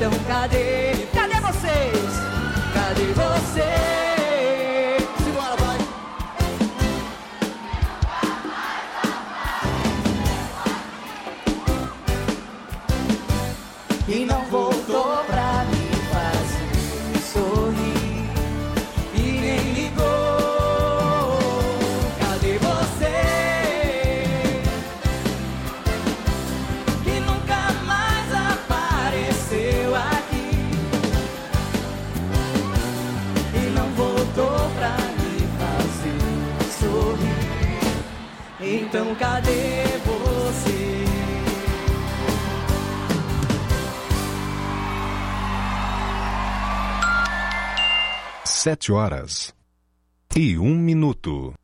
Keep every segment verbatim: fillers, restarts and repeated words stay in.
Então cadê? Cadê vocês? Cadê vocês? Simbora, vai! E não voltou pra me fazer sorrir e nem ligou. Cadê você? Que nunca mais apareceu aqui e não voltou pra me fazer sorrir. Então cadê você? Sete horas e um minuto.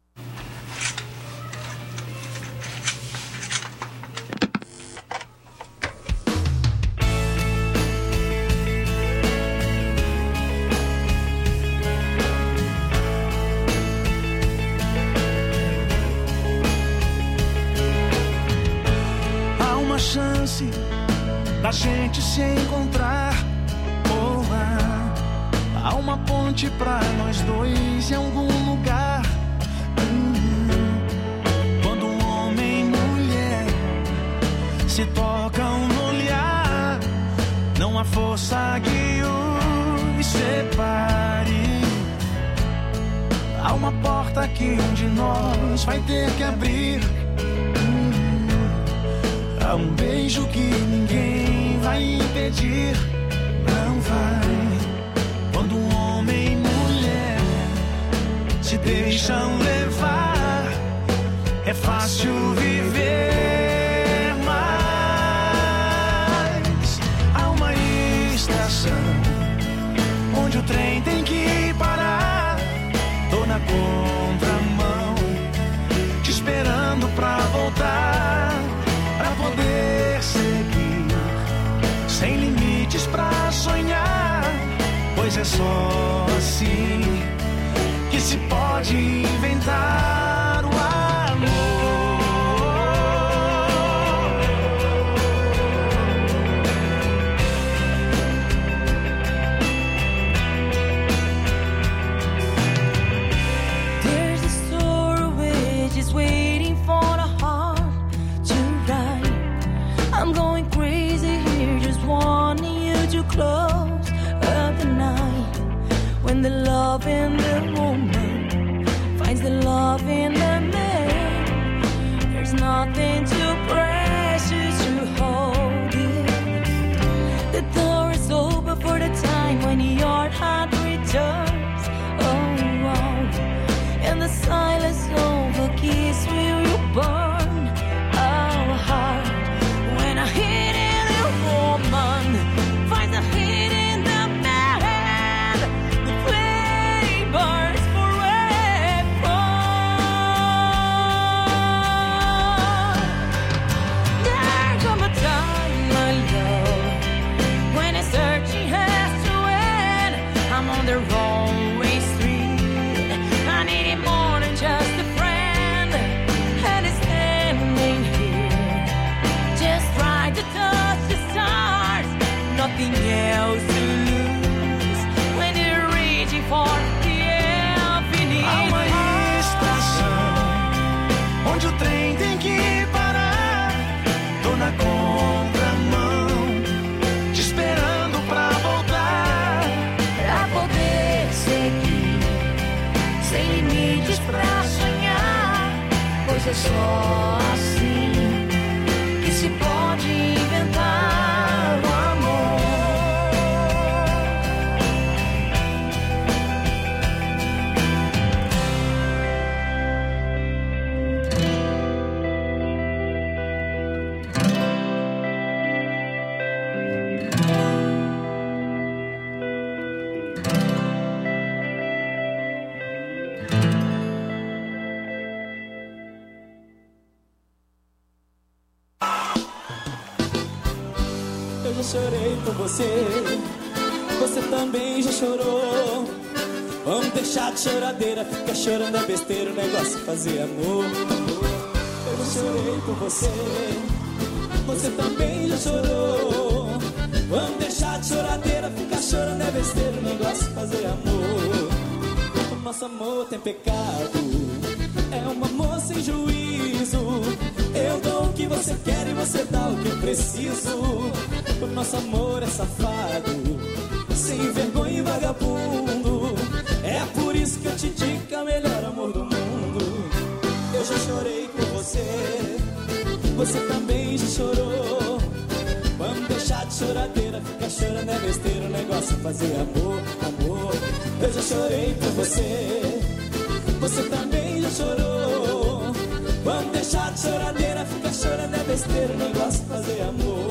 Há uma chance da gente se encontrar. Oh, ah. Há uma ponte pra nós dois em algum lugar. Hum, quando um homem e mulher se tocam no olhar, não há força que os separe. Há uma porta que um de nós vai ter que abrir. Hum, há um beijo que ninguém vai impedir. Não vai. Quando um homem e mulher se deixam levar, é fácil viver, mas há uma estação onde o trem tem que parar. Tô na contramão, te esperando pra voltar, pra poder seguir, sem limites pra sonhar. Pois é só assim que se pode inventar o amor. There's a story which is waiting for the heart to write. I'm going crazy here, just wanting you to close the night, when the love in the woman finds the love in the man. There's nothing too precious to hold it. The door is open for the time when your heart returns. Oh, wow. And the silence of a kiss will burn our heart. When a hidden woman finds a hidden the wrong way street. I need it more than just a friend, and it's standing here, just trying to touch the stars. Nothing else to lose when you're reaching for the infinite. Há uma estação onde o trem tem que parar. Tô na contramão, te esperando pra voltar, pra poder seguir, sem limites pra sonhar. Pois é só assim que se pode inventar o amor. Eu já chorei por você, você também já chorou. Vamos deixar de choradeira, fica chorando é besteira, o negócio é fazer amor. Eu já chorei por você, você também já chorou. Vamos deixar de choradeira. nosso amor tem pecado, é um amor sem juízo. Eu dou o que você quer e você dá o que eu preciso. O nosso amor é safado, sem vergonha e vagabundo. É por isso que eu te digo que é o melhor amor do mundo. Eu já chorei por você, você também já chorou. Vamos deixar de choradeira, ficar chorando é besteira. O negócio é fazer amor, amor. Eu já chorei por você, você também já chorou. Vamos deixar de choradeira, ficar chorando é besteira. O negócio é fazer amor.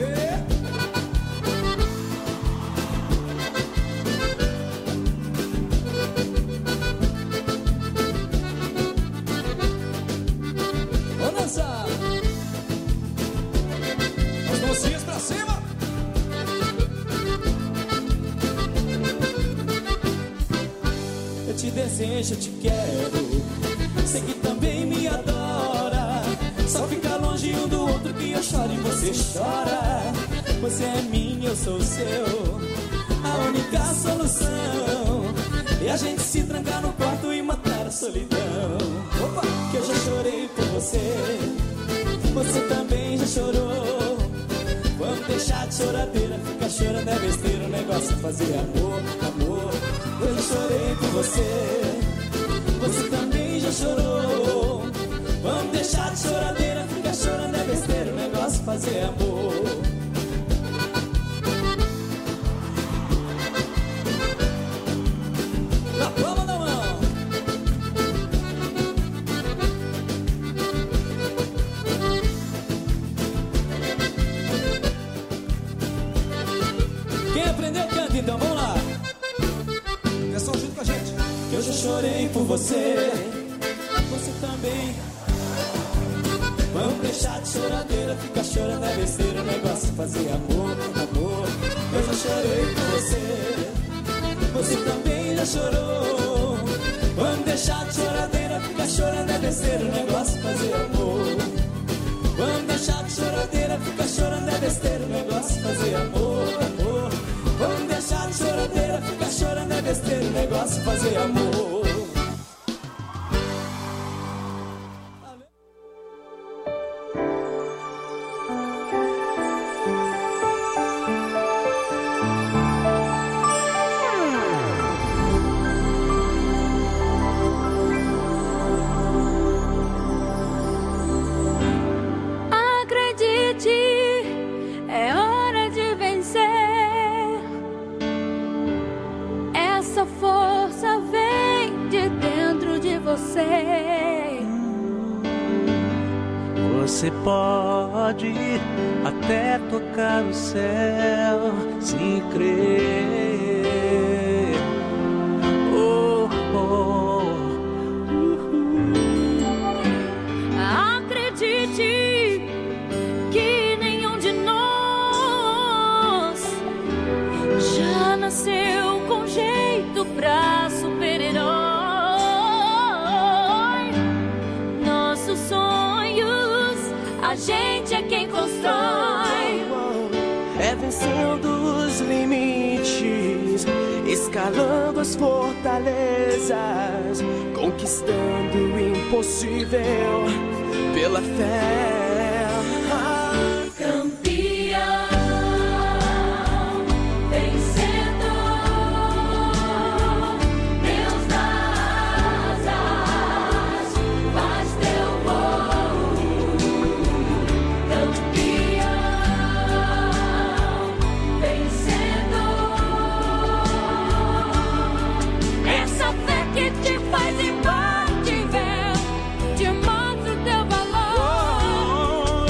Vamos dançar. As mãozinhas pra cima. Eu te desejo, eu te quero, sei que também me adora. Só fica longe um do outro que eu choro e você chora. Você é minha, eu sou seu, a única solução. E a gente se trancar no quarto e matar a solidão. Opa! Que eu já chorei por você, você também já chorou. Vamos deixar de choradeira, ficar chorando é besteira. O negócio é fazer amor, amor. Eu já chorei por você, você também já chorou. Vamos deixar de choradeira, ficar chorando é besteira. O negócio é fazer amor. Na palma da mão. Quem aprendeu canta, então vamos lá. Pessoal, junto com a gente. Eu já chorei por você, você também. Vamos deixar de choradeira, ficar chorando é besteira. O negócio é fazer amor, amor. Eu já chorei por você, você também já chorou. Vamos deixar de choradeira, ficar chorando é besteira. O negócio é fazer amor. Vamos deixar de choradeira, ficar chorando é besteira. O negócio é fazer amor, amor. Vamos deixar de choradeira, ficar chorando é besteira. O negócio é fazer amor. Você pode até tocar o céu se crer. Oh, oh, uh-huh. Acredite que nenhum de nós já nasceu com jeito pra super-herói. Nossos sonhos a gente é quem constrói. É vencendo os limites, escalando as fortalezas, conquistando o impossível pela fé. Ah, Campeão, vencedor, Deus das asas, faz teu voo. Campeão, vencedor, essa fé que te faz imbatível, te mostra o teu valor.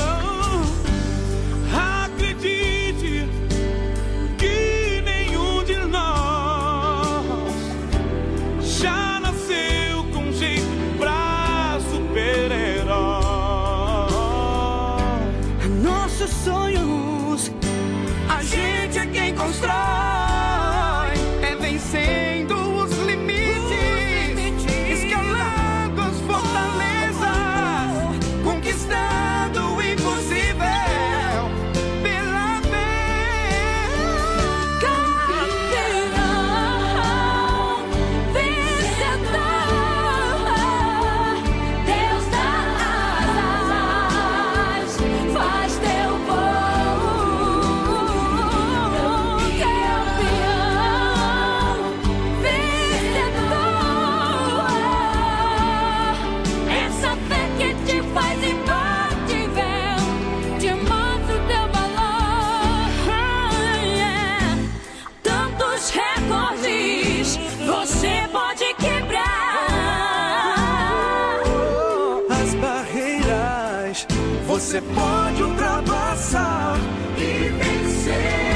Acredite que nenhum de nós já nasceu com jeito pra super-herói. nossos sonhos, a gente é quem constrói. É vencendo os limites, escalando as fortalezas, conquistando o impossível pela fé. Campeão, vencedor, você pode ultrapassar e vencer.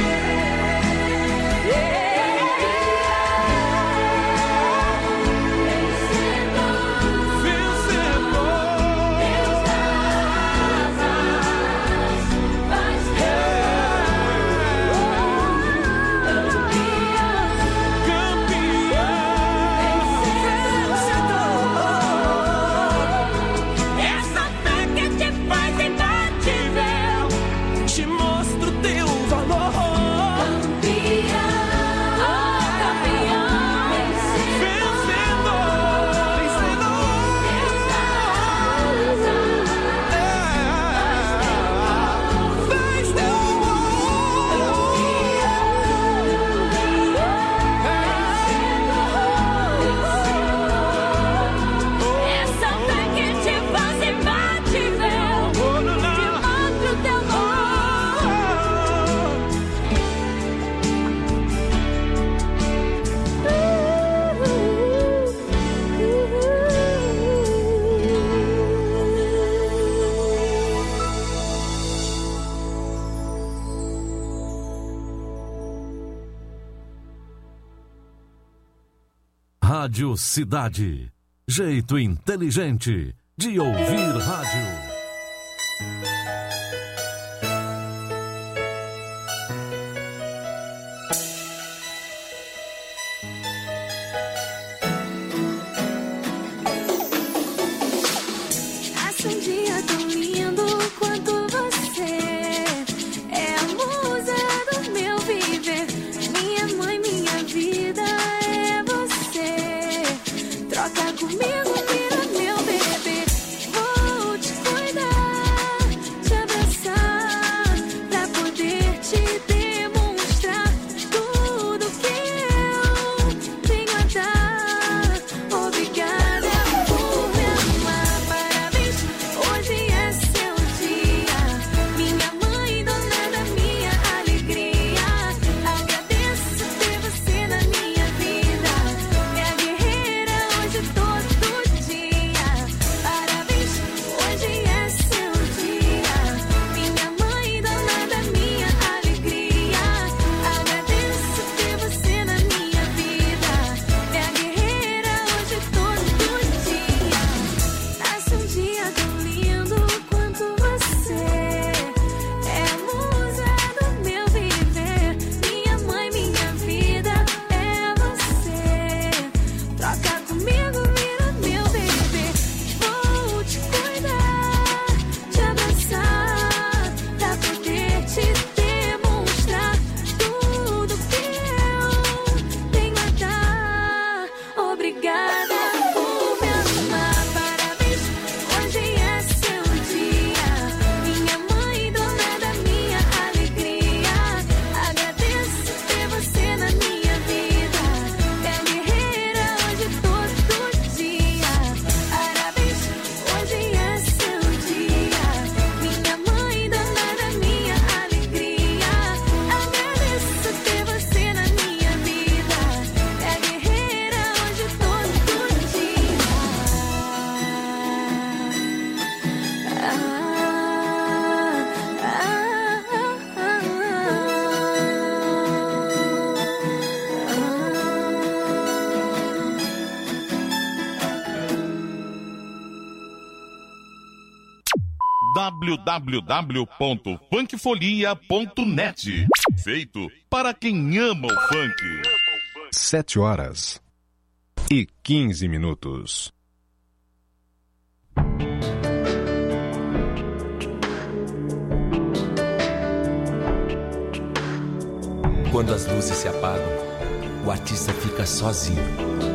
Rádio Cidade. Jeito inteligente de ouvir rádio. Nasce um dia tão lindo quanto você. É a musa do meu viver. Minha mãe, minha vida. Troca comigo, vira meu bebê. Vou te cuidar, te abraçar, pra poder te demonstrar tudo que eu tenho a dar. Obrigada por me amar, parabéns, hoje é seu dia. Minha mãe, dona da minha alegria. Agradeço ter você na minha vida. É a guerreira todo dia. Parabéns, hoje é seu dia. Minha mãe, dona da minha alegria. Agradeço ter você na minha vida. É a guerreira hoje todo dia. Nasce um dia tão lindo quanto você. É a musa do meu viver. Minha mãe, minha vida. É você. Troca comigo, vira meu bebê. Vou te cuidar, te abraçar, pra poder te demonstrar tudo que eu tenho a dar. Obrigada por me amar, parabéns, hoje é seu dia. Minha mãe, dona da minha alegria. Agradeço ter você na minha vida. É a guerreira hoje todo dia. Parabéns, hoje é seu dia. Minha mãe, dona da minha alegria. Agradeço ter você na minha vida. É a guerreira hoje todo dia. w w w ponto funkfolia ponto net. Feito para quem ama o funk. Sete horas e quinze minutos. Quando as luzes se apagam, o artista fica sozinho.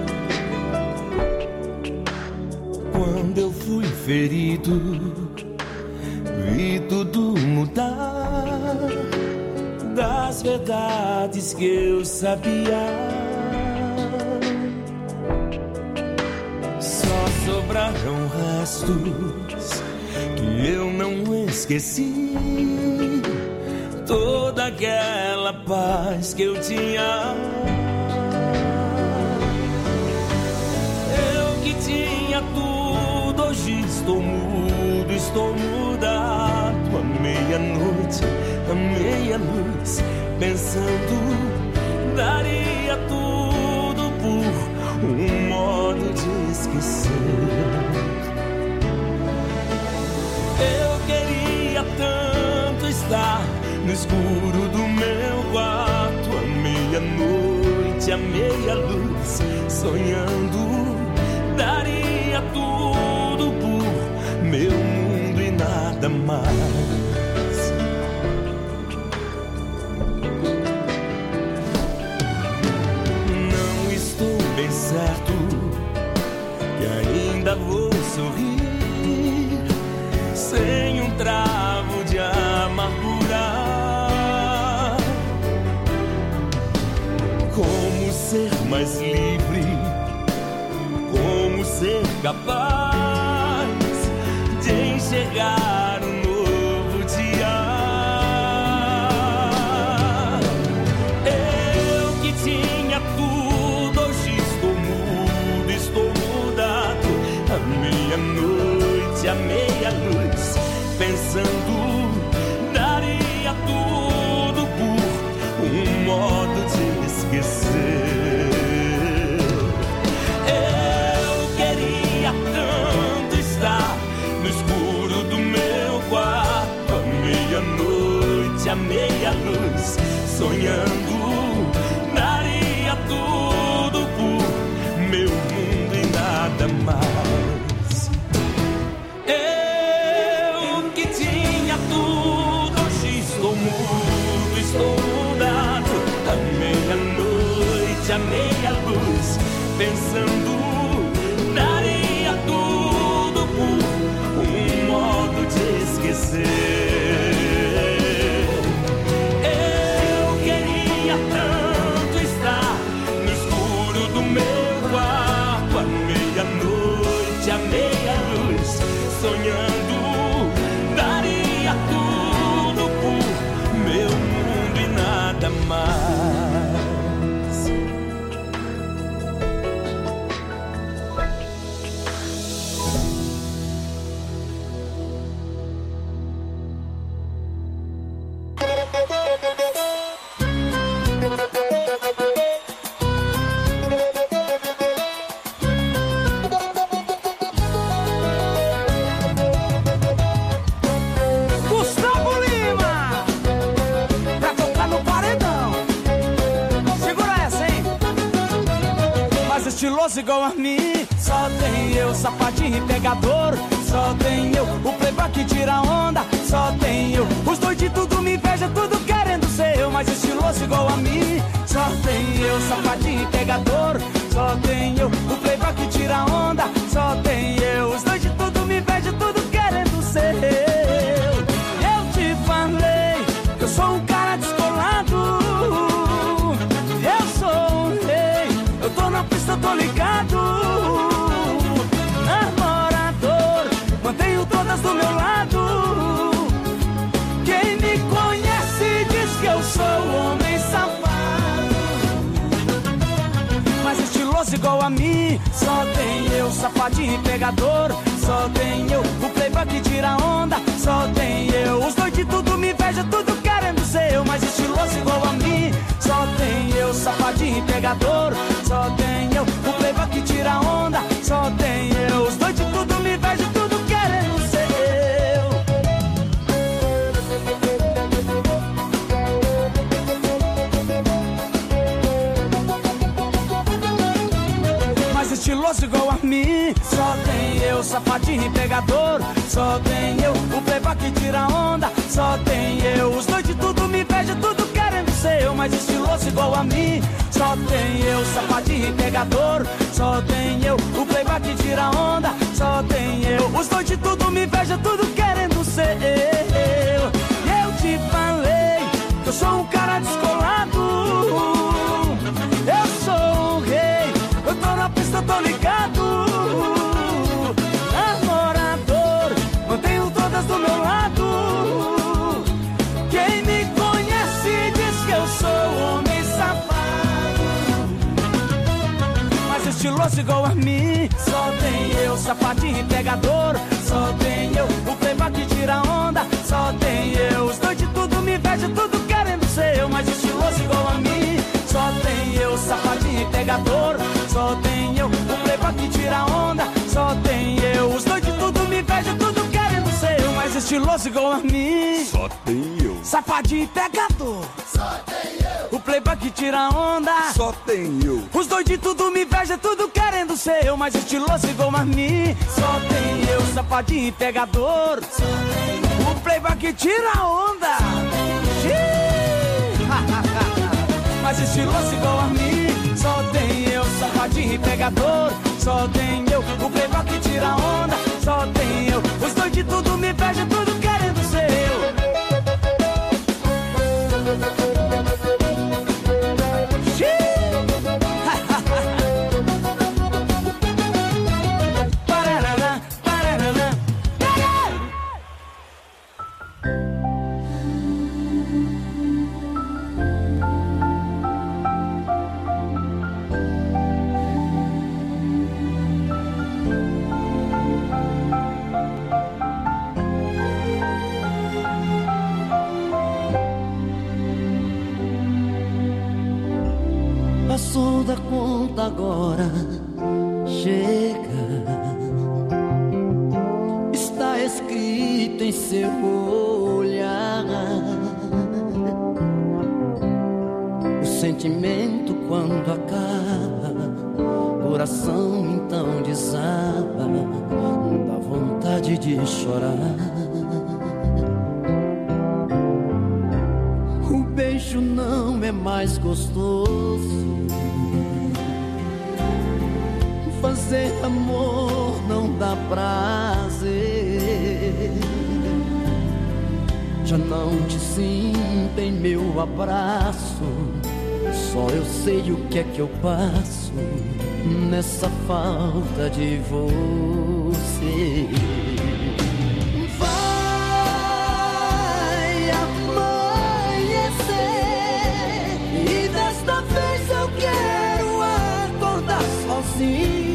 Quando eu fui ferido, vi tudo mudar das verdades que eu sabia. Só sobraram restos que eu não esqueci. Toda aquela paz que eu tinha. Eu que tinha tudo, hoje estou mudo, estou muda. meia luz, pensando, daria tudo por um modo de esquecer. Eu queria tanto estar no escuro do meu quarto, à meia-noite, à meia luz, sonhando, daria tudo por meu mundo e nada mais. Não estou bem certo que ainda vou sorrir sem um travo de amargura. Como ser mais livre? Como ser capaz de enxergar um novo dia? Eu que tinha tudo, hoje estou mudo, estou mudado. À meia-noite, à meia luz, pensando, daria tudo por um modo de esquecer. Eu queria tanto estar no escuro do meu quarto, à meia-noite, à meia luz, sonhando, daria tudo por meu mundo e nada mais. Eu que tinha tudo, hoje estou mudo, estou mudado. À meia-noite, à meia luz, pensando, daria tudo por um modo de esquecer. Eu queria tanto estar no escuro do meu quarto, à meia-noite, à meia luz, sonhando, daria tudo por meu mundo e nada mais. Gustavo Lima, pra tocar no paredão. Segura essa, hein? Mas estiloso igual a mim, só tem eu, safadinho e pegador. Só tem eu, o playboy que tira onda. Só tem eu, os dois de tudo me inveja, tudo querendo ser eu. Mas estiloso igual a mim, só tem eu, safadinho e pegador. Só tem eu, o playboy que tira onda. Só tem eu, os dois de tudo me inveja, tudo querendo ser eu. Eu te falei que eu sou um cara descolado. Eu sou um rei, eu tô na pista, eu tô ligado. Namorador, mantenho todas do meu lado. Quem me conhece diz que eu sou homem safado. Mas estiloso igual a mim, só tem eu, safadinho e pegador. Só tem eu, o playboy que tira onda. Só tem eu, os dois de tudo me inveja, tudo querendo ser eu. Mas estiloso igual a mim, só tem eu, safadinho e pegador. Só tem eu, o playboy que tira onda. Só tem eu, os dois de tudo me inveja, tudo querendo ser eu. Mas estiloso igual a mim, só tem eu, safadinho e pegador. Só tem eu, o playboy que tira onda. Só tem eu, os dois de tudo me inveja, tudo querendo ser eu. Mas estiloso igual a mim, só tem eu, safadinho e pegador. Só tem eu, o playboy que tira onda. Só tem eu, os dois de tudo me inveja, tudo querendo ser eu. Eu te falei que eu sou um cara descolado. Eu sou um rei, eu tô na pista, eu tô ligado. Namorador, mantenho todas do meu lado. Quem me conhece diz que eu sou homem safado. Mas estiloso igual a mim, só tem eu, safadinho e pegador. Só tem eu, o playboy que tira onda. Só tem eu, os dois de tudo me inveja, tudo querem estiloso igual a mim. Só tem eu. Safadinho e pegador. Só tem eu. O playboy que tira onda. Só tem eu. Os doidos tudo me inveja, tudo querendo ser eu. Mas estiloso igual a mim. Só tem eu. Safadinho e pegador. Só tem eu. O playboy que tira onda. Mas estiloso igual a mim. Só tem eu. Safadinho e pegador. Só tem eu. O playboy que tira onda. Só tem eu. Os doidos tudo me inveja, tudo querendo ser eu. Passou da conta agora, chega. Está escrito em seu olhar. O sentimento quando acaba, coração então desaba, dá vontade de chorar. O beijo não é mais gostoso. Fazer amor não dá prazer. Já não te sinto em meu abraço. Só eu sei o que é que eu passo nessa falta de você. Vai amanhecer e desta vez eu quero acordar sozinho.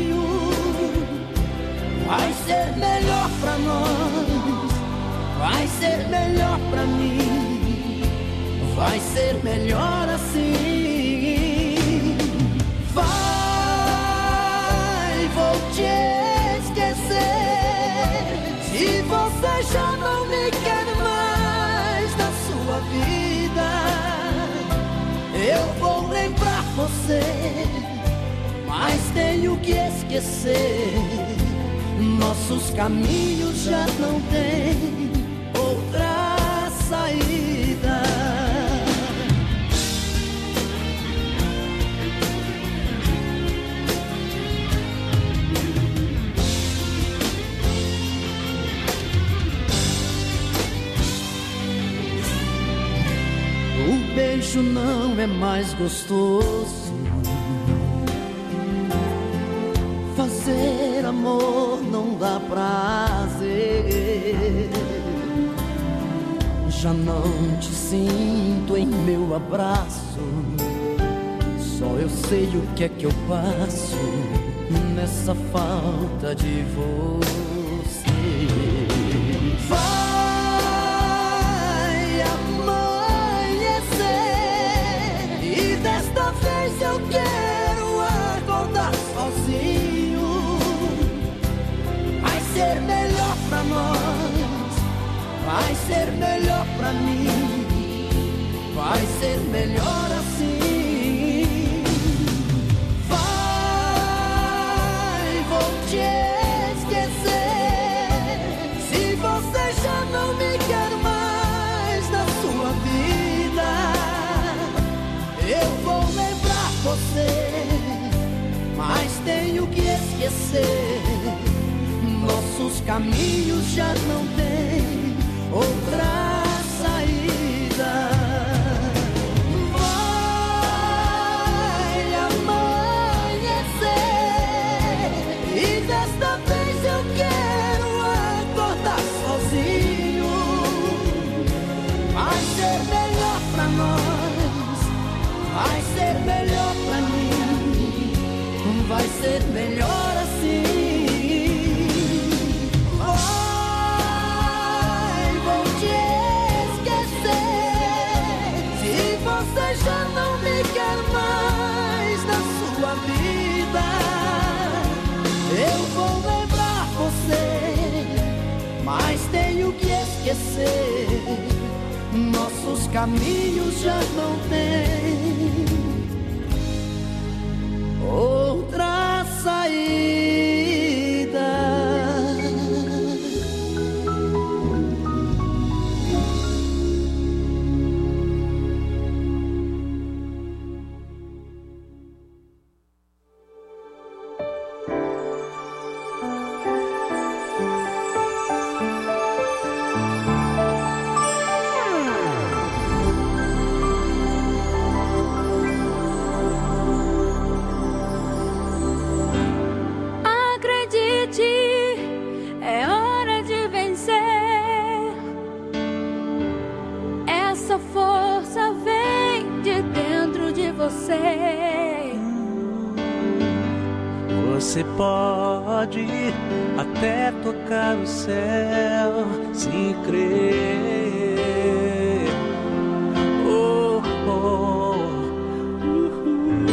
Vai ser melhor pra nós, vai ser melhor pra mim, vai ser melhor assim. Vai, vou te esquecer. Se você já não me quer mais na sua vida, eu vou lembrar você, mas tenho que esquecer. Nossos caminhos já não têm outra saída. O beijo não é mais gostoso. Fazer amor não dá prazer. Já não te sinto em meu abraço. Só eu sei o que é que eu passo nessa falta de você. Vai amanhecer e desta vez eu quero acordar sozinho. Vai ser melhor pra nós, vai ser melhor pra mim, vai ser melhor assim. Vai, vou te esquecer. Se você já não me quer mais na sua vida, eu vou lembrar você, mas tenho que esquecer. Nossos caminhos já não têm outra saída. Vai amanhecer e desta vez eu quero acordar sozinho. Vai ser melhor pra nós, vai ser melhor pra mim, vai ser melhor assim. Já não me quer mais na sua vida, eu vou lembrar você, mas tenho que esquecer. nossos caminhos já não tem outra saída. Você pode até tocar o céu se crer. Oh, oh, uh-huh.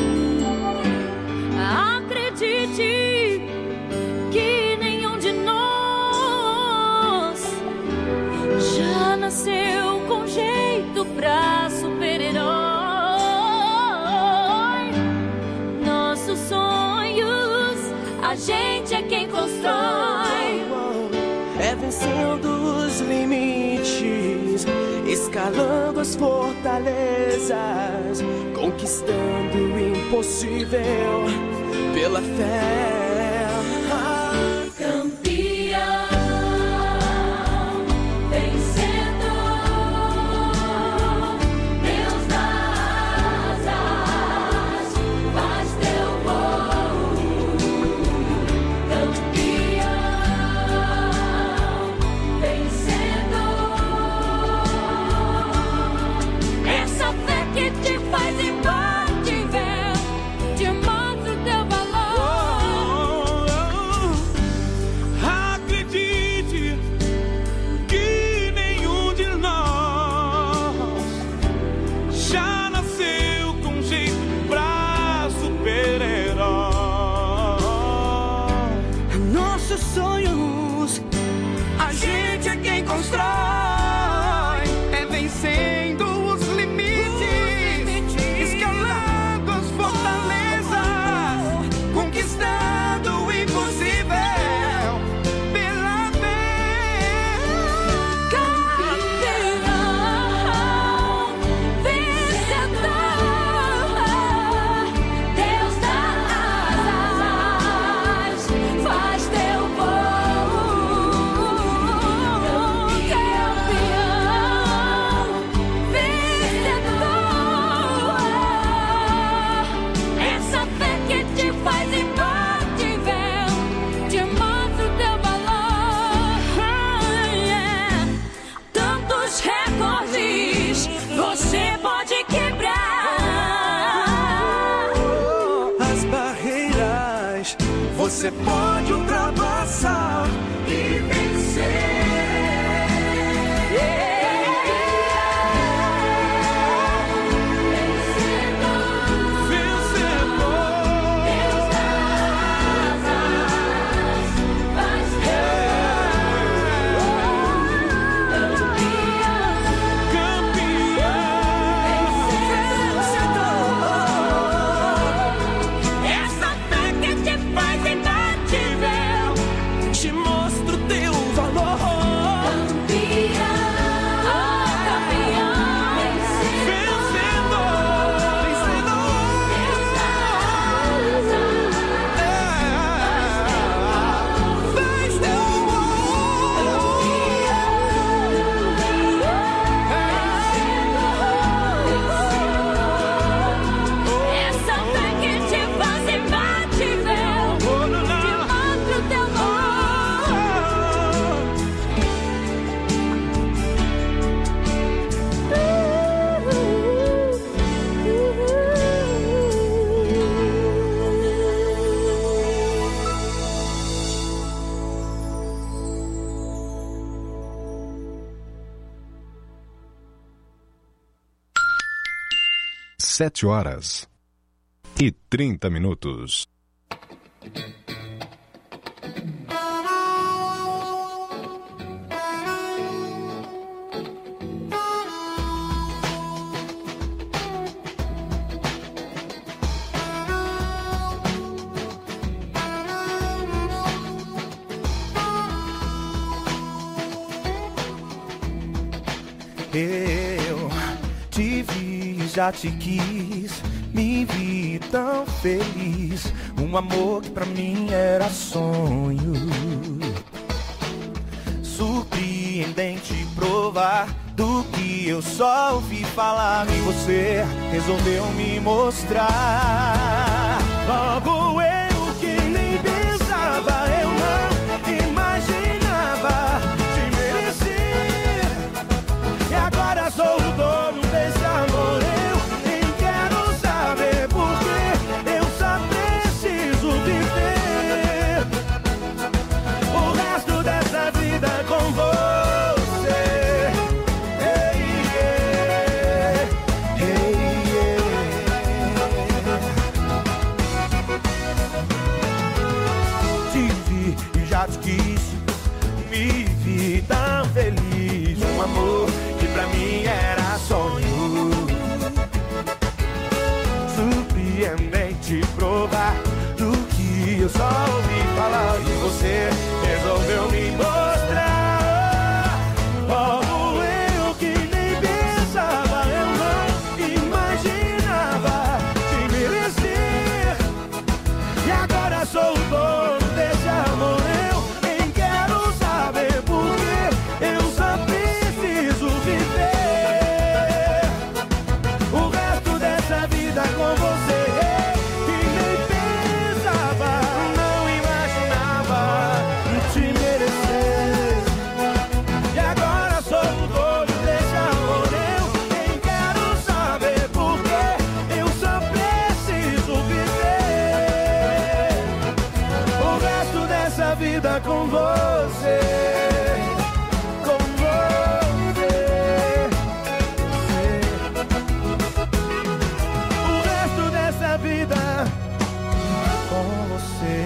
Acredite que nenhum de nós já nasceu com jeito pra super-herói. Nossos sonhos a gente é quem constrói. É vencendo os limites, escalando as fortalezas, conquistando o impossível pela fé. Ah, campeão, vencendo, Deus das asas, faz teu voo. Campeão, vencendo, essa fé que te faz imbatível, te mostra o teu valor. Acredite que nenhum de nós já nasceu com jeito pra super-herói. nossos sonhos, a gente é quem constrói. É vencendo os limites, escalando as fortalezas, conquistando o impossível pela fé. Campeão, vencedor, Deus das asas, faz teu voo. Campeão, vencedor, essa fé que te faz imbatível, te mostra o teu valor. Yeah. Tantos recordes você pode quebrar. As barreiras você pode ultrapassar e vencer. Essa fé que te faz imbatível, te mostra o teu valor. Essa fé que te faz imbatível, te mostra o teu Sete horas e trinta minutos. eu te vi, já te quis, me vi tão feliz. Um amor que pra mim era sonho. Surpreendente provar do que eu só ouvi falar. E você resolveu me mostrar. Logo eu que nem pensava, eu não imaginava te merecer. E agora sou o dono desse amor. Eu nem quero saber porque eu só preciso viver o resto dessa vida com você. Me vi tão feliz, um amor que pra mim era sonho. Surpreendente provar do que eu só ouvi falar. E você resolveu me mostrar. Logo eu que nem pensava, eu não imaginava te merecer. E agora sou o dono desse amor. Com você, que nem pensava, não imaginava te merecer. E agora sou o dono desse amor. Eu nem quero saber porque eu só preciso viver o resto dessa vida com você. Vida com você.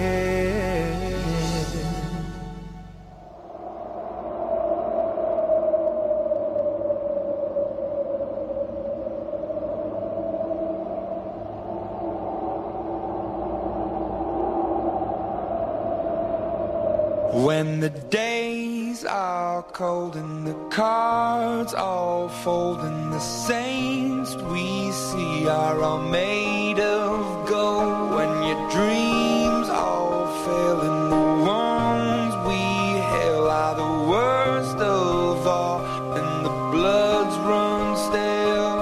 When the days are cold and the cards all fold and the saints we see are all made of gold, when your dreams all fail and the ones we hail are the worst of all and the bloods run stale,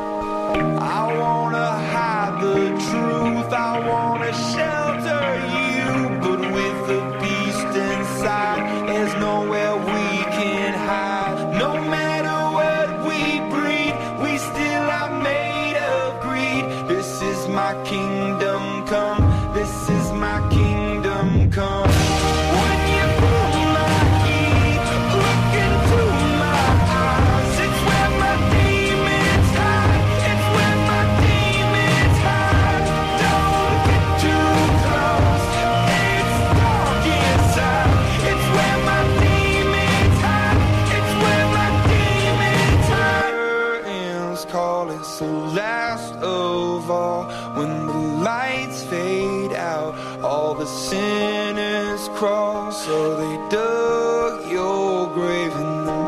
I wanna hide the truth, I wanna shelter you, but with the beast inside, there's nowhere we can hide. No matter what we breed, we still are made of greed. This is my kingdom come, this is my kingdom come. When you pull my heat, look into my eyes, it's where my demons hide, it's where my demons hide. Don't get too close, it's dark inside, it's where my demons hide, it's where my demons hide. Curtains call, it's the last of all. When the lights fade out, all the sinners crawl. So they dug your grave and the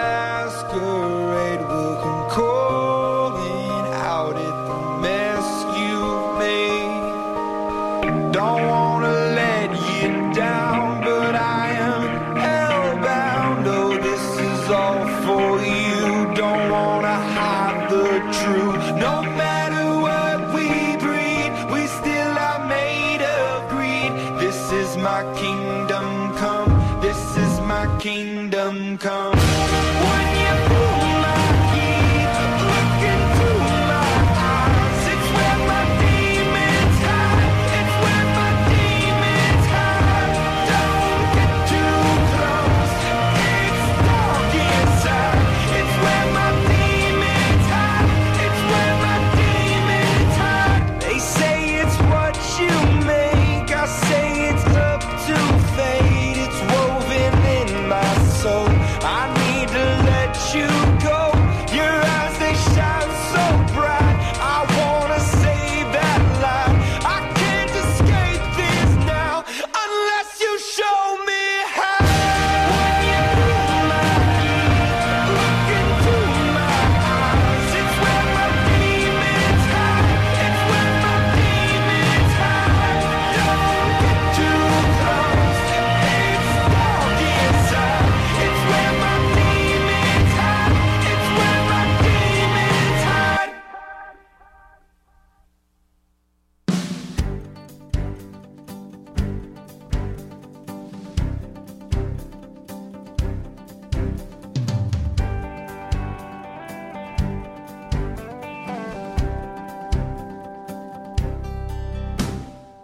masquerade will come calling out at the mess you've made. Don't wanna let you down, but I am hellbound. Oh, this is all for you. Don't wanna hide the truth. No matter what we breed, we still are made of greed. This is my kingdom come, this is my kingdom come. When you pull my heat, look into my eyes, it's where my demons hide, it's where my demons hide. Don't get too close, it's dark inside, it's where my demons hide, it's where my demons hide.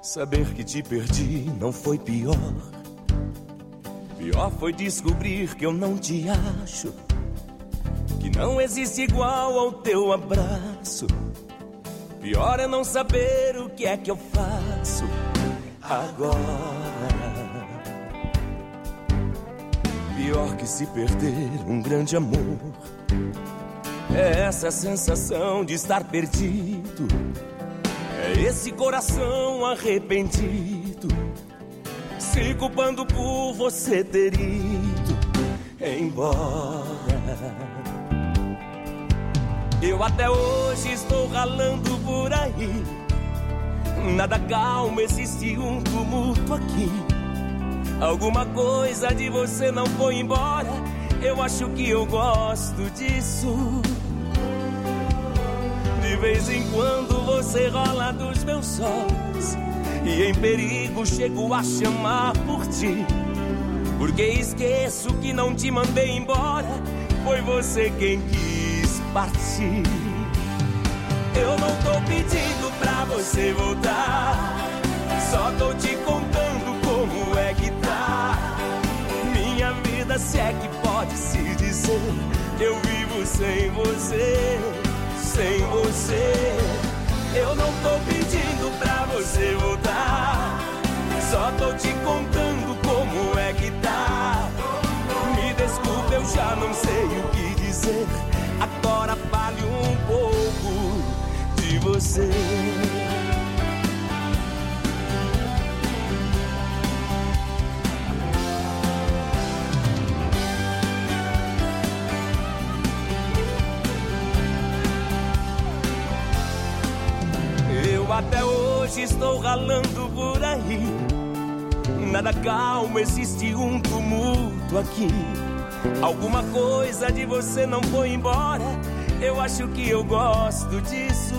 Saber que te perdi não foi pior. Pior foi descobrir que eu não te acho, que não existe igual ao teu abraço. Pior é não saber o que é que eu faço agora. Pior que se perder um grande amor é essa sensação de estar perdido, é esse coração arrependido, se culpando por você ter ido embora. Eu até hoje estou ralando por aí, nada calmo, existe um tumulto aqui. Alguma coisa de você não foi embora, eu acho que eu gosto disso. De vez em quando você rola dos meus olhos, e em perigo chego a chamar por ti, porque esqueço que não te mandei embora, foi você quem quis partir. Eu não tô pedindo pra você voltar, só tô te contando como é que tá minha vida, se é que pode se dizer. Eu vivo sem você, sem você. Eu não tô pedindo pra você voltar, só tô te contando como é que tá. Me desculpe, eu já não sei o que dizer. Agora fale um pouco de você. Eu até hoje estou ralando por aí, nada calmo, existe um tumulto aqui. Alguma coisa de você não foi embora, eu acho que eu gosto disso.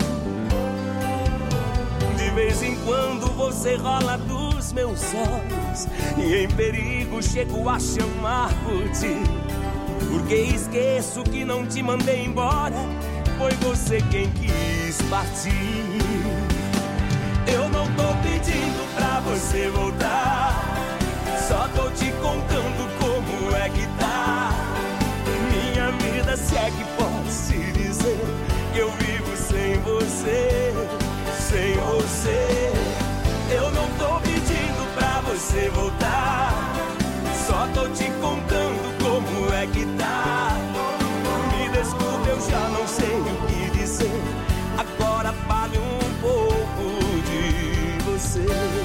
De vez em quando você rola dos meus olhos, e em perigo chego a chamar por ti, porque esqueço que não te mandei embora, foi você quem quis partir. Eu não tô pedindo pra você voltar, só tô te contando como é que tá minha vida, se é que pode se dizer que eu vivo sem você, sem você. Eu não tô pedindo pra você voltar, só tô te contando como é que tá. Me desculpe, eu já não sei o que dizer. Agora fale um pouco de você.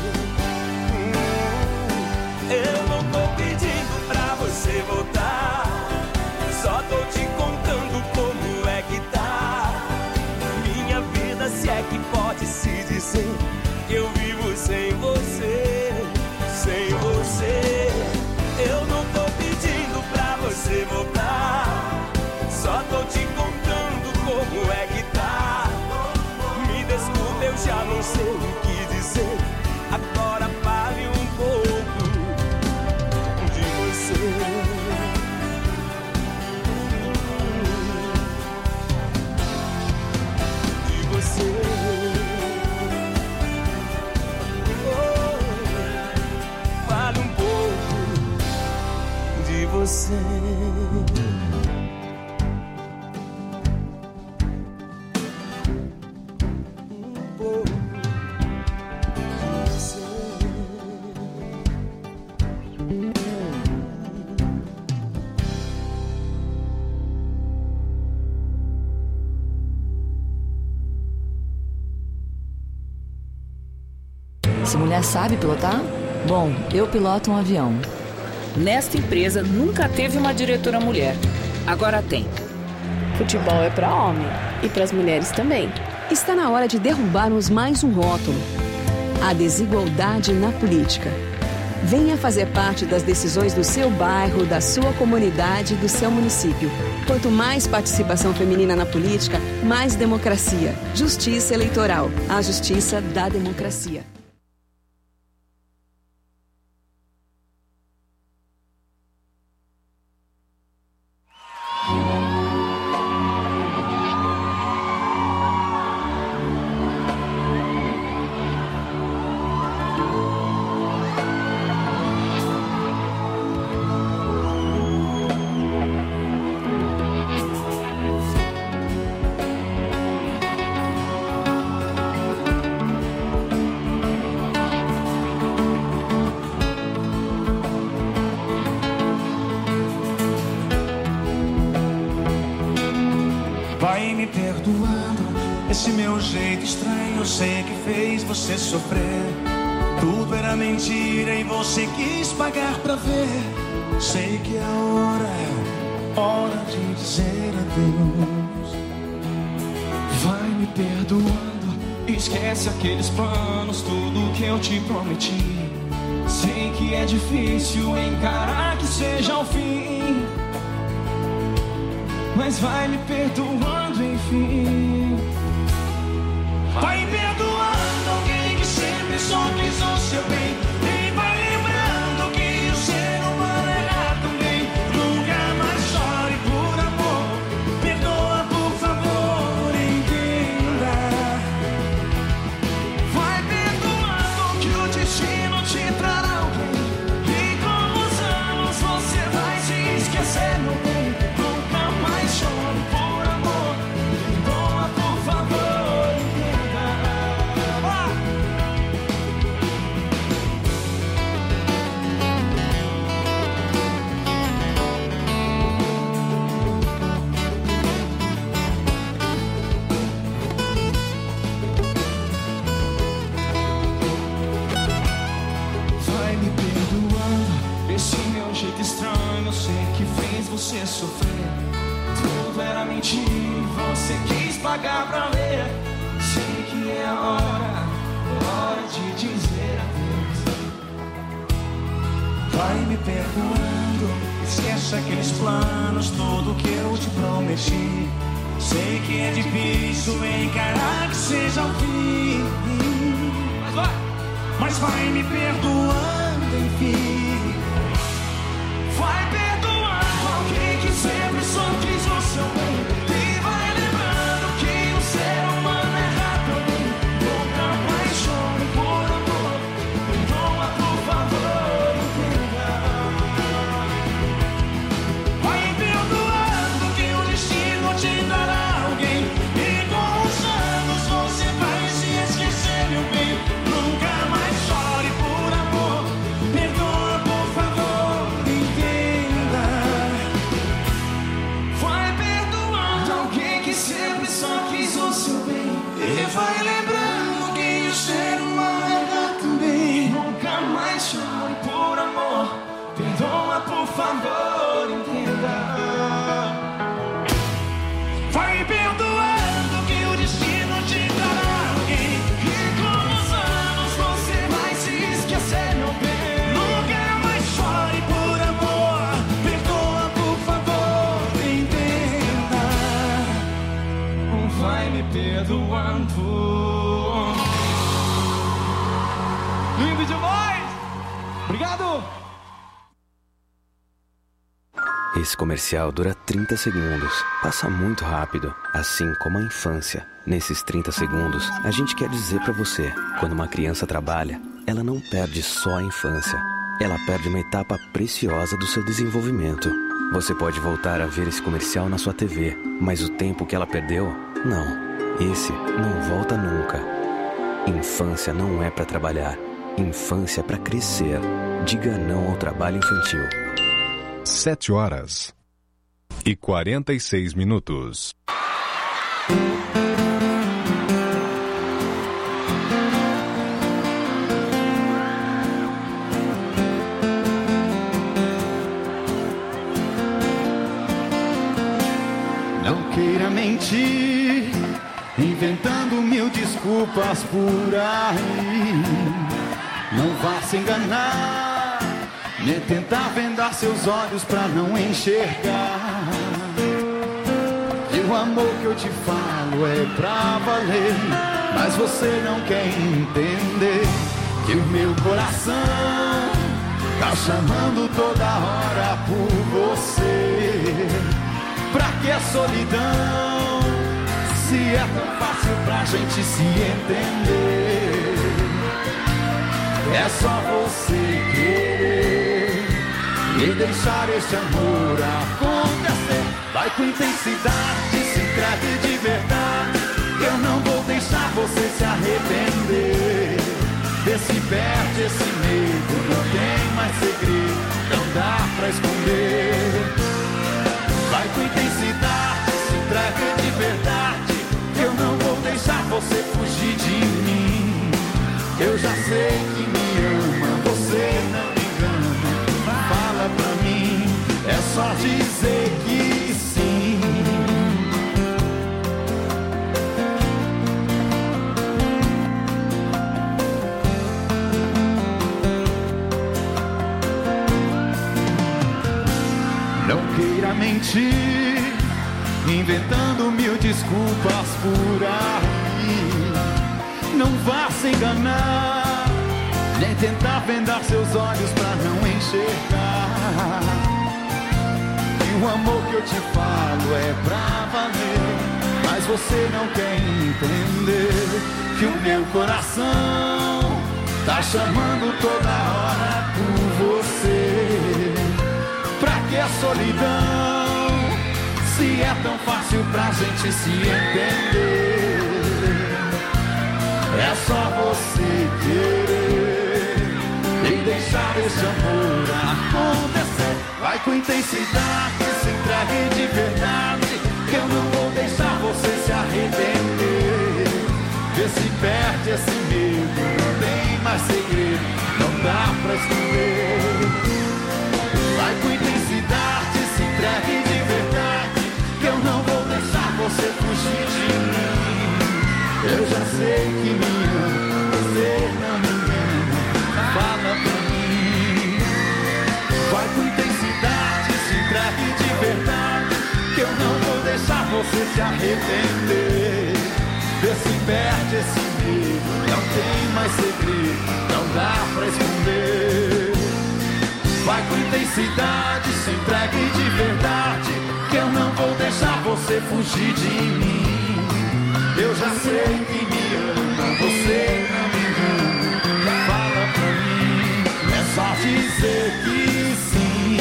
Eu não tô pedindo pra você voltar, só tô te contando como é que tá minha vida, se é que pode se dizer que eu vivo sem você, sem você. Eu não tô pedindo pra você voltar, só tô te contando como é que tá. Me desculpe, eu já não sei o que dizer. Agora fale um pouco de você. De você. Oh, fale um pouco de você. Essa mulher sabe pilotar? Bom, eu piloto um avião. Nesta empresa nunca teve uma diretora mulher. Agora tem. Futebol é para homem e para as mulheres também. Está na hora de derrubarmos mais um rótulo: a desigualdade na política. Venha fazer parte das decisões do seu bairro, da sua comunidade, do seu município. Quanto mais participação feminina na política, mais democracia. Justiça Eleitoral. A justiça da democracia. Vai me perdoando esse meu jeito estranho. Eu sei que fez você sofrer. Tudo era mentira e você quis pagar pra ver. Sei que a hora é hora de dizer adeus. Vai me perdoando, esquece aqueles planos, tudo que eu te prometi. Sei que é difícil encarar que seja o fim, mas vai me perdoando enfim. Vai perdoando alguém que sempre só quis o seu bem. E vai lembrando que o ser humano erra também. Nunca mais chore por amor. Perdoa, por favor, entenda. Vai perdoando que o destino te trará alguém. E com os anos você vai se esquecer, meu bem. Nunca mais chore por amor. Perdoa, por favor, entenda. Ah! Vai me perdoando esse meu jeito estranho. Eu sei que fez você sofrer. Tudo era mentira, você quis pagar pra ver. Sei que é a hora, hora de dizer adeus. Vai me perdoando, esquece aqueles planos, tudo que eu te prometi. Sei que é difícil encarar que seja o fim, mas vai, mas vai me perdoando enfim. Vai perdoando alguém que sempre só quis o seu bem. E vai lembrando que o ser humano erra também. Nunca mais chore por amor. Perdoa, por favor, entenda. Vai perdoando que o destino te dará alguém. E com os anos você vai se esquecer, meu bem. Nunca mais chore por amor. Perdoa, por favor, entenda. Vai perdoando alguém que sempre só quis o seu bem. E vai lembrando que o ser humano erra também. Nunca mais chore por amor. Perdoa, por favor, entenda. Vai perdoando que o destino te dará alguém. E com os anos você vai se esquecer, meu bem. Nunca mais chore por amor. Perdoa, por favor, entenda. Vai me perdoando. Lindo demais! Obrigado! Esse comercial dura trinta segundos. Passa muito rápido, assim como a infância. Nesses trinta segundos, a gente quer dizer pra você: quando uma criança trabalha, ela não perde só a infância. Ela perde uma etapa preciosa do seu desenvolvimento. Você pode voltar a ver esse comercial na sua T V, mas o tempo que ela perdeu, não. Esse não volta nunca. Infância não é pra trabalhar. Infância é pra crescer. Diga não ao trabalho infantil. Sete horas e quarenta e seis minutos. Não queira mentir, inventando mil desculpas por aí. Não vá se enganar, nem tentar vendar seus olhos pra não enxergar. E o amor que eu te falo é pra valer, mas você não quer entender que o meu coração tá chamando toda hora por você. Pra que a solidão, se é tão fácil pra gente se entender? É só você querer e deixar esse amor acontecer. Vai com intensidade, se entregue de verdade. Eu não vou deixar você se arrepender. Vê se perde esse medo, não tem mais segredo, não dá pra esconder. Vai com intensidade, se entregue de de verdade, que eu não vou deixar você fugir de mim. Eu já sei que me ama, você não me engana. Fala pra mim, é só dizer que sim. Não queira mentir, inventando mil desculpas por aí. Não vá se enganar, nem tentar vendar seus olhos pra não enxergar. E o amor que eu te falo é pra valer, mas você não quer entender que o meu coração tá chamando toda hora por você. Pra que a solidão, se é tão fácil pra gente se entender? É só você querer e deixar esse amor acontecer. Vai com intensidade, se entregue de verdade, que eu não vou deixar você se arrepender. Vê se perde esse medo, não tem mais segredo, não dá pra esconder. Vai com intensidade, se entregue de verdade, que eu não vou deixar você fugir de mim. Eu já sei que me ama, você não me engana. Fala pra mim. Vai com intensidade, se entregue de verdade, que eu não vou deixar você se arrepender. Vê se perde esse medo, não tem mais segredo, não dá pra esconder. Vai com intensidade, se entregue de verdade, que eu não vou deixar você fugir de mim. Eu já sei que me ama, você não me engana. Fala pra mim, é só dizer que sim.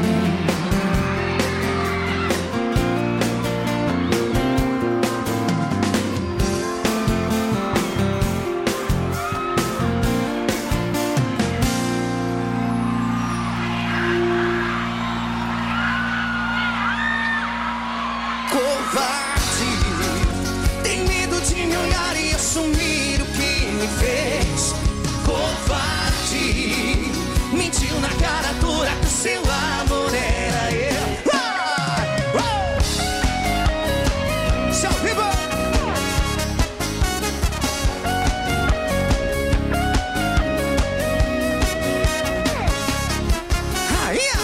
Assumir o que me fez. Covarde, mentiu na cara dura que o seu amor era eu. Ah! Uh! Seu vivo! Rainha!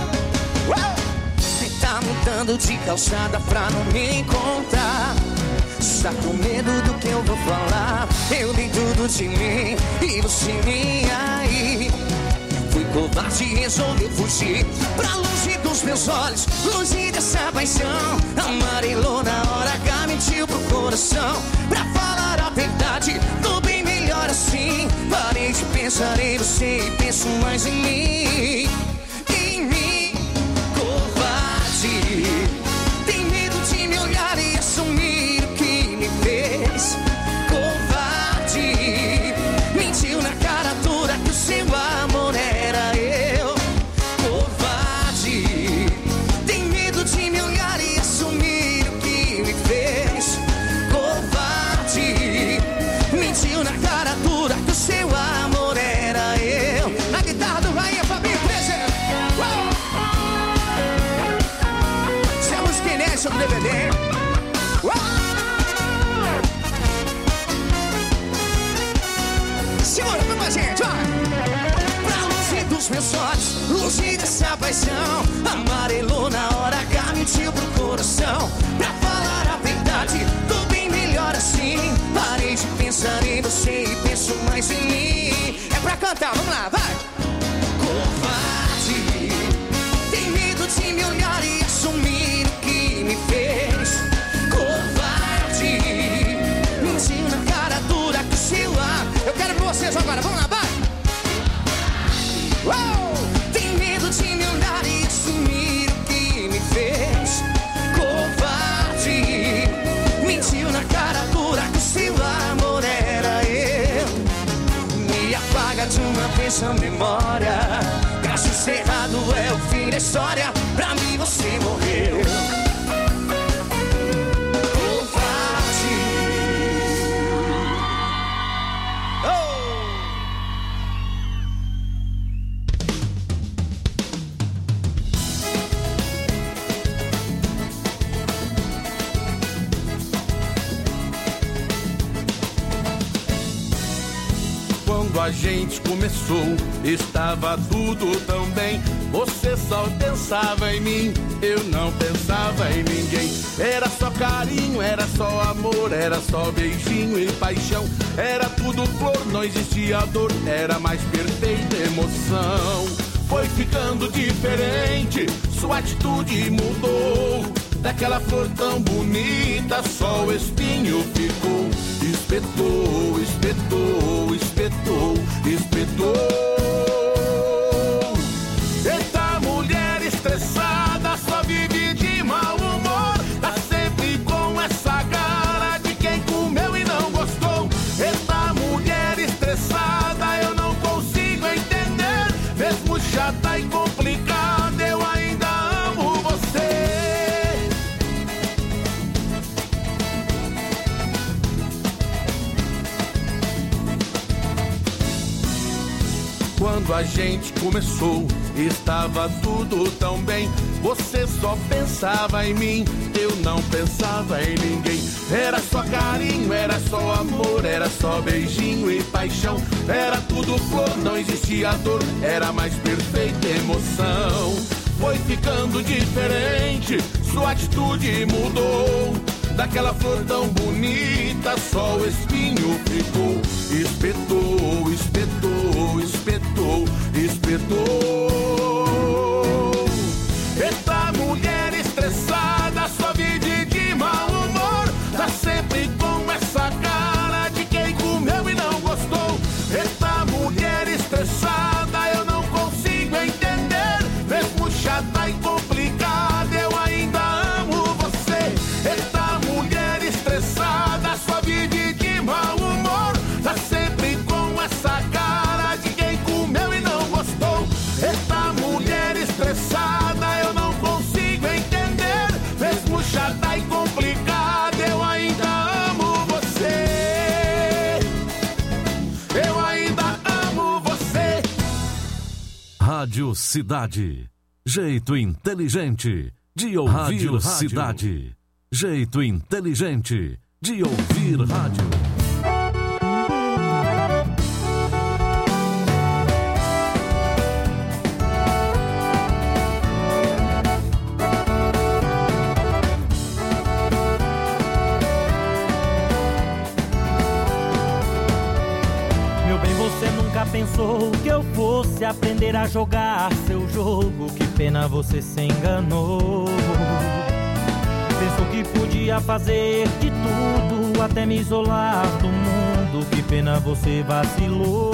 Uh! E tá mudando de calçada pra não me encontrar. Está com medo do que eu vou falar. Eu dei tudo de mim e você nem aí. Fui covarde e resolvi fugir pra longe dos meus olhos, longe dessa paixão. Amarelou na hora H, mentiu pro coração. Pra falar a verdade, tô bem melhor assim. Parei de pensar em você e penso mais em mim. Em mim, covarde. Tem medo de me olhar e assumir fez. Covarde, mentiu na cara dura que o seu amor era eu. Covarde, tem medo de me olhar e assumir o que me fez. Covarde, mentiu na cara dura que o seu amor era eu. Na guitarra do Rainha Fabinho presente. Se a música inédita do D V D. Uau! Segura pra mais gente, vai! Pra longe dos meus olhos, longe dessa paixão. Amarelou na hora H, mentiu pro coração. Pra falar a verdade, tô bem melhor assim. Parei de pensar em você e penso mais em mim. É pra cantar, vamos lá, vai! Covarde, tem medo de me olhar e assumir o que me fez. Covarde, mentiu na cara dura que o seu ar. Eu quero ver vocês agora, vamos lá, vai! Uou! Tem medo de me olhar e assumir o que me fez. Covarde, mentiu na cara dura que o seu amor era eu. Me apaga de uma vez a memória. Caso encerrado é o fim da história. Pra mim você morreu. Quando a gente começou, estava tudo tão bem. Você só pensava em mim, eu não pensava em ninguém. Era só carinho, era só amor, era só beijinho e paixão. Era tudo flor, não existia dor, era mais perfeita emoção. Foi ficando diferente, sua atitude mudou. Daquela flor tão bonita, só o espinho ficou. Espetou, espetou, espetou, espetou. Eita, mulher estressada, só vive de mau humor. Tá sempre com essa cara de quem comeu e não gostou. Eita, mulher estressada, eu não consigo entender. Mesmo chata e complicada, eu ainda amo você. Quando a gente começou, estava tudo tão bem. Você só pensava em mim, eu não pensava em ninguém. Era só carinho, era só amor, era só beijinho e paixão. Era tudo flor, não existia dor, era mais perfeita emoção. Foi ficando diferente, sua atitude mudou. Daquela flor tão bonita, só o espinho ficou. Espetou, espetou, espetou, espetou. Eita, mulher estressada, só vive de mau humor. Tá sempre com essa cara de quem comeu e não gostou. Eita, mulher estressada, eu não consigo entender. Mesmo chata e complicada, eu ainda amo você. Eita, mulher estressada, só vive de mau humor. Tá sempre com essa cara de quem comeu e não gostou. Eita, mulher estressada, eu não consigo entender. Mesmo chata e complicada, eu ainda amo você. Eu ainda amo você. Rádio Cidade. Jeito inteligente de ouvir rádio, rádio. Cidade. Jeito inteligente de ouvir rádio. Meu bem, você nunca pensou que eu fosse aprender a jogar seu jogo. Que pena, você se enganou. Pensou que podia fazer de tudo, até me isolar do mundo. Que pena, você vacilou.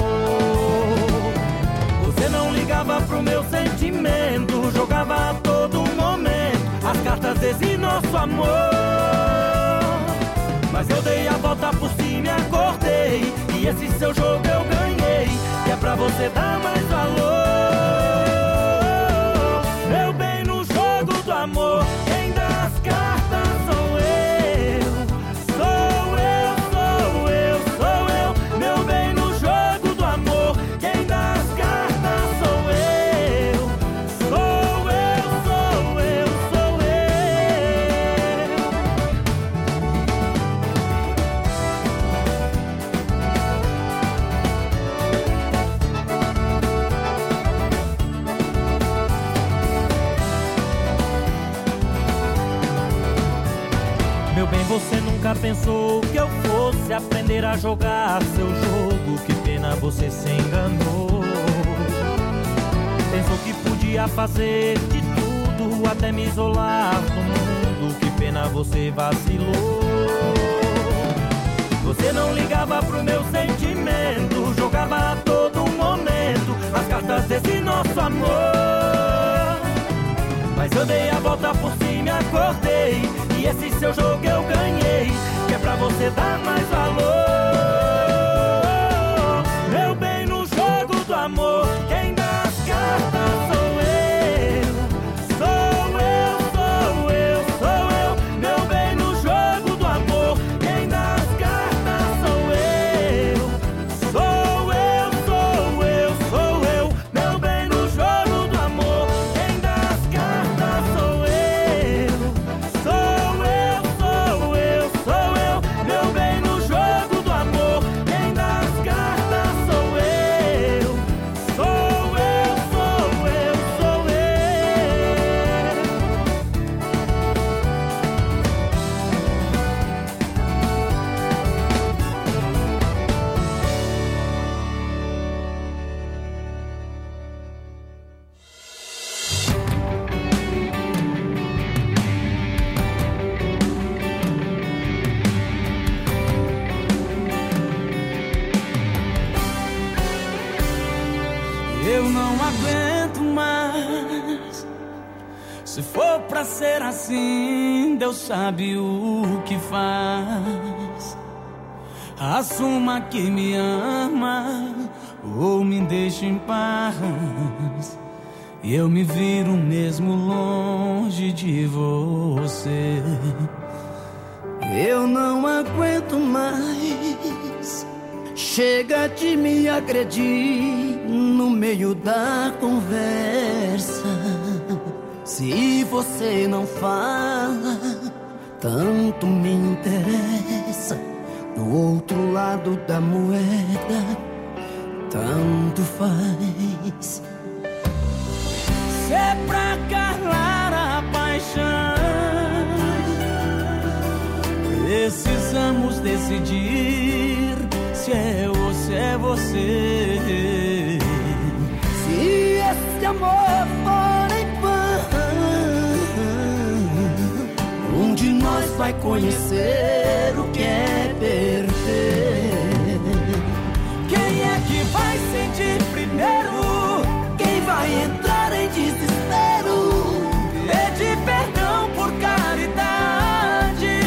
Você não ligava pro meu sentimento, jogava a todo momento as cartas desse nosso amor. Mas eu dei a volta por cima e acordei, e esse seu jogo eu ganhei, que é pra você dar mais valor. Meu bem, no jogo do amor, quem dá as cartas sou eu. Sou eu, sou eu, sou eu. Meu bem, no jogo do amor, quem dá as cartas sou eu. Sou eu, sou eu, sou eu. Meu bem, você nunca pensou que eu fosse aprender a jogar seu jogo. Que pena, você se enganou. Pensou que podia fazer de tudo, até me isolar do mundo. Que pena, você vacilou. Você não ligava pro meu sentimento, jogava a todo momento as cartas desse nosso amor. Mas eu dei a volta por cima e acordei, e esse seu jogo eu ganhei, que é pra você dar mais valor. Meu bem, no jogo do amor, quem dá as cartas sou eu. Sou eu, sou eu, sou eu. Meu bem, no jogo do amor, quem dá as cartas sou eu. Sou eu, sou eu, sou eu. Meu bem, no jogo do amor, quem dá as cartas sou eu. Sou eu, sou eu, sou eu. Meu bem, no jogo Eu não aguento mais. Se for pra ser assim, Deus sabe o que faz. Assuma que me ama ou me deixe em paz. E eu me viro mesmo longe de você. Eu não aguento mais. Chega de me agredir no meio da conversa. Se você não fala, tanto me interessa. Do outro lado da moeda, tanto faz. Se é pra calar a paixão, precisamos decidir se é ou se é você. Se esse amor for em vão, um de nós vai conhecer o que é perder. Quem é que vai sentir primeiro? Quem vai entrar em desespero? Pedir perdão por caridade.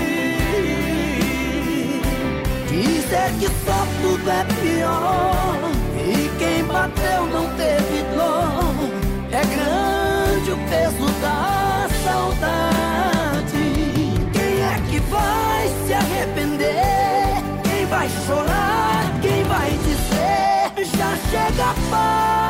Dizer que só tudo é pior e quem bateu não teve dor. É grande o peso da saudade. Quem é que vai se arrepender? Quem vai chorar? Quem vai dizer já chega a paz?